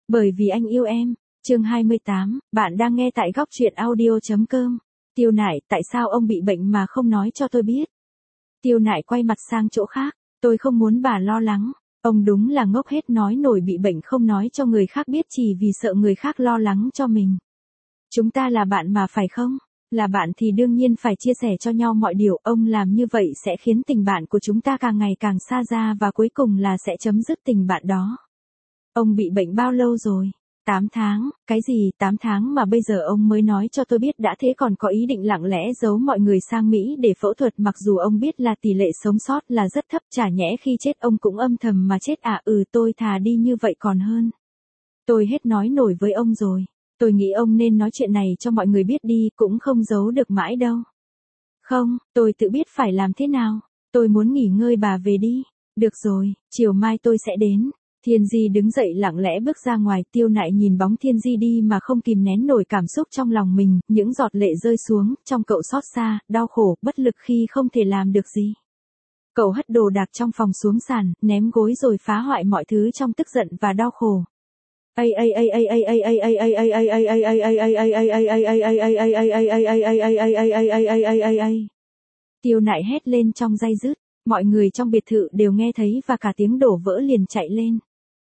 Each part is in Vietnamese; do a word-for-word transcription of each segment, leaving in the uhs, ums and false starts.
Bởi vì anh yêu em. Chương hai mươi tám, bạn đang nghe tại góc truyện audio.com. Tiêu Nại, tại sao ông bị bệnh mà không nói cho tôi biết? Tiêu Nại quay mặt sang chỗ khác, tôi không muốn bà lo lắng. Ông đúng là ngốc hết, nói nổi bị bệnh không nói cho người khác biết chỉ vì sợ người khác lo lắng cho mình. Chúng ta là bạn mà phải không? Là bạn thì đương nhiên phải chia sẻ cho nhau mọi điều, ông làm như vậy sẽ khiến tình bạn của chúng ta càng ngày càng xa ra và cuối cùng là sẽ chấm dứt tình bạn đó. Ông bị bệnh bao lâu rồi? tám tháng, cái gì tám tháng mà bây giờ ông mới nói cho tôi biết, đã thế còn có ý định lặng lẽ giấu mọi người sang Mỹ để phẫu thuật, mặc dù ông biết là tỷ lệ sống sót là rất thấp, chả nhẽ khi chết ông cũng âm thầm mà chết à? Ừ, tôi thà đi như vậy còn hơn. Tôi hết nói nổi với ông rồi. Tôi nghĩ ông nên nói chuyện này cho mọi người biết đi, cũng không giấu được mãi đâu. Không, tôi tự biết phải làm thế nào. Tôi muốn nghỉ ngơi, bà về đi. Được rồi, chiều mai tôi sẽ đến. Thiên Di đứng dậy lặng lẽ bước ra ngoài. Tiêu Nại nhìn bóng Thiên Di đi mà không kìm nén nổi cảm xúc trong lòng mình, những giọt lệ rơi xuống, trong cậu xót xa, đau khổ, bất lực khi không thể làm được gì. Cậu hất đồ đạc trong phòng xuống sàn, ném gối rồi phá hoại mọi thứ trong tức giận và đau khổ. Tiêu Nại hét lên trong day dứt, mọi người trong biệt thự đều nghe thấy và cả tiếng đổ vỡ liền chạy lên.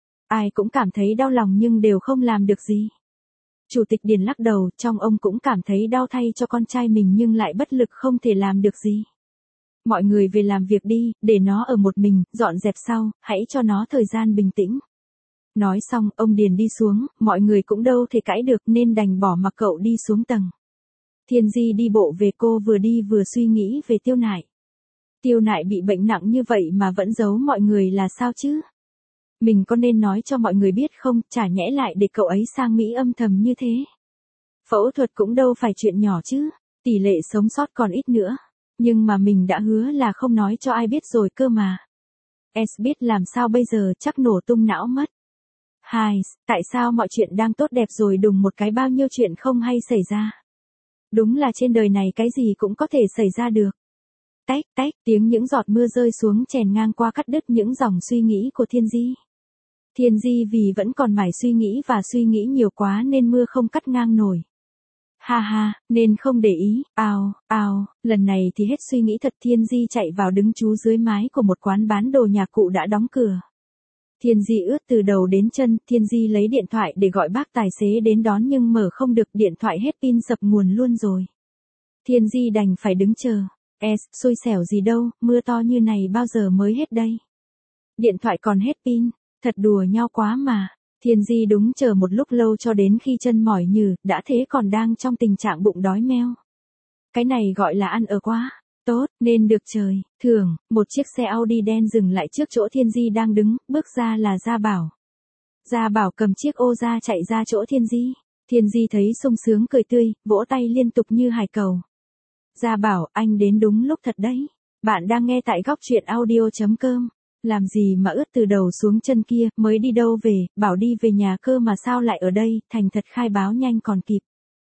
Ai cũng cảm thấy đau lòng nhưng đều không làm được gì. Chủ tịch Điền lắc đầu, trong ông cũng cảm thấy đau thay cho con trai mình nhưng lại bất lực không thể làm được gì. Mọi người về làm việc đi, để nó ở một mình, dọn dẹp sau, hãy cho nó thời gian bình tĩnh. Nói xong, ông Điền đi xuống, mọi người cũng đâu thể cãi được nên đành bỏ mặc cậu đi xuống tầng. Thiên Di đi bộ về, cô vừa đi vừa suy nghĩ về Tiêu Nại. Tiêu Nại bị bệnh nặng như vậy mà vẫn giấu mọi người là sao chứ? Mình có nên nói cho mọi người biết không, chả nhẽ lại để cậu ấy sang Mỹ âm thầm như thế. Phẫu thuật cũng đâu phải chuyện nhỏ chứ, tỷ lệ sống sót còn ít nữa. Nhưng mà mình đã hứa là không nói cho ai biết rồi cơ mà. S biết làm sao bây giờ, chắc nổ tung não mất. Hai, tại sao mọi chuyện đang tốt đẹp rồi đùng một cái bao nhiêu chuyện không hay xảy ra? Đúng là trên đời này cái gì cũng có thể xảy ra được. Tách, tách, tiếng những giọt mưa rơi xuống chèn ngang qua cắt đứt những dòng suy nghĩ của Thiên Di. Thiên Di vì vẫn còn mải suy nghĩ và suy nghĩ nhiều quá nên mưa không cắt ngang nổi. Ha ha, nên không để ý, ao, ao, lần này thì hết suy nghĩ thật. Thiên Di chạy vào đứng trú dưới mái của một quán bán đồ nhạc cụ đã đóng cửa. Thiên Di ướt từ đầu đến chân, Thiên Di lấy điện thoại để gọi bác tài xế đến đón nhưng mở không được, điện thoại hết pin sập nguồn luôn rồi. Thiên Di đành phải đứng chờ. S, xui xẻo gì đâu, mưa to như này bao giờ mới hết đây? Điện thoại còn hết pin, thật đùa nhau quá mà. Thiên Di đúng chờ một lúc lâu cho đến khi chân mỏi nhừ, đã thế còn đang trong tình trạng bụng đói meo. Cái này gọi là ăn ở quá. Tốt, nên được trời, thường, một chiếc xe Audi đen dừng lại trước chỗ Thiên Di đang đứng, bước ra là Gia Bảo. Gia Bảo cầm chiếc ô ra chạy ra chỗ Thiên Di. Thiên Di thấy sung sướng cười tươi, vỗ tay liên tục như hải cầu. Gia Bảo, anh đến đúng lúc thật đấy. Bạn đang nghe tại góc truyện audio.com. Làm gì mà ướt từ đầu xuống chân kia, mới đi đâu về, bảo đi về nhà cơ mà sao lại ở đây, thành thật khai báo nhanh còn kịp.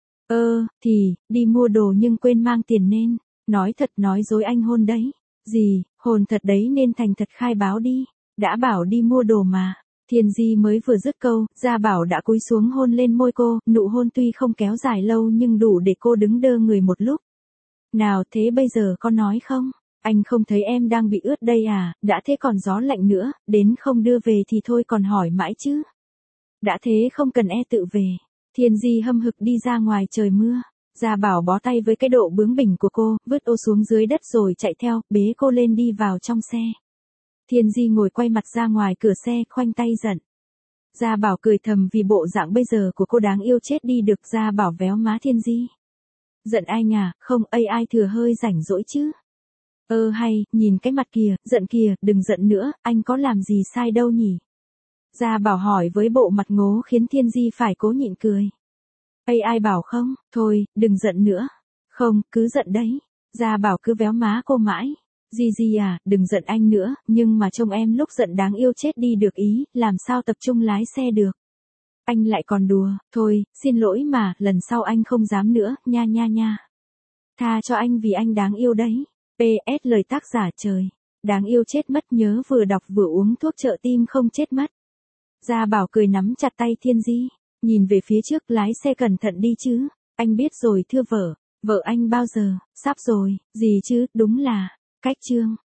Ơ, thì, đi mua đồ nhưng quên mang tiền nên. Nói thật nói dối anh hôn đấy. Gì, hôn thật đấy nên thành thật khai báo đi. Đã bảo đi mua đồ mà. Thiên Di mới vừa dứt câu, Gia Bảo đã cúi xuống hôn lên môi cô, nụ hôn tuy không kéo dài lâu nhưng đủ để cô đứng đơ người một lúc. Nào thế bây giờ con nói không? Anh không thấy em đang bị ướt đây à, đã thế còn gió lạnh nữa, đến không đưa về thì thôi còn hỏi mãi chứ. Đã thế không cần e tự về. Thiên Di hâm hực đi ra ngoài trời mưa. Gia Bảo bó tay với cái độ bướng bỉnh của cô, vứt ô xuống dưới đất rồi chạy theo, bế cô lên đi vào trong xe. Thiên Di ngồi quay mặt ra ngoài cửa xe, khoanh tay giận. Gia Bảo cười thầm vì bộ dạng bây giờ của cô đáng yêu chết đi được. Gia Bảo véo má Thiên Di. Giận ai nhỉ, không, ây ai thừa hơi rảnh rỗi chứ. Ơ hay, nhìn cái mặt kìa, giận kìa, đừng giận nữa, anh có làm gì sai đâu nhỉ? Gia Bảo hỏi với bộ mặt ngố khiến Thiên Di phải cố nhịn cười. Ây ai bảo không, thôi, đừng giận nữa. Không, cứ giận đấy. Gia Bảo cứ véo má cô mãi. Di Di à, đừng giận anh nữa, nhưng mà trông em lúc giận đáng yêu chết đi được ý, làm sao tập trung lái xe được. Anh lại còn đùa, thôi, xin lỗi mà, lần sau anh không dám nữa, nha nha nha. Tha cho anh vì anh đáng yêu đấy. pê ét lời tác giả trời. Đáng yêu chết mất, nhớ vừa đọc vừa uống thuốc trợ tim không chết mất. Gia Bảo cười nắm chặt tay Thiên Di, nhìn về phía trước, lái xe cẩn thận đi chứ. Anh biết rồi thưa vợ, vợ anh bao giờ, sắp rồi, gì chứ, đúng là, cách chương.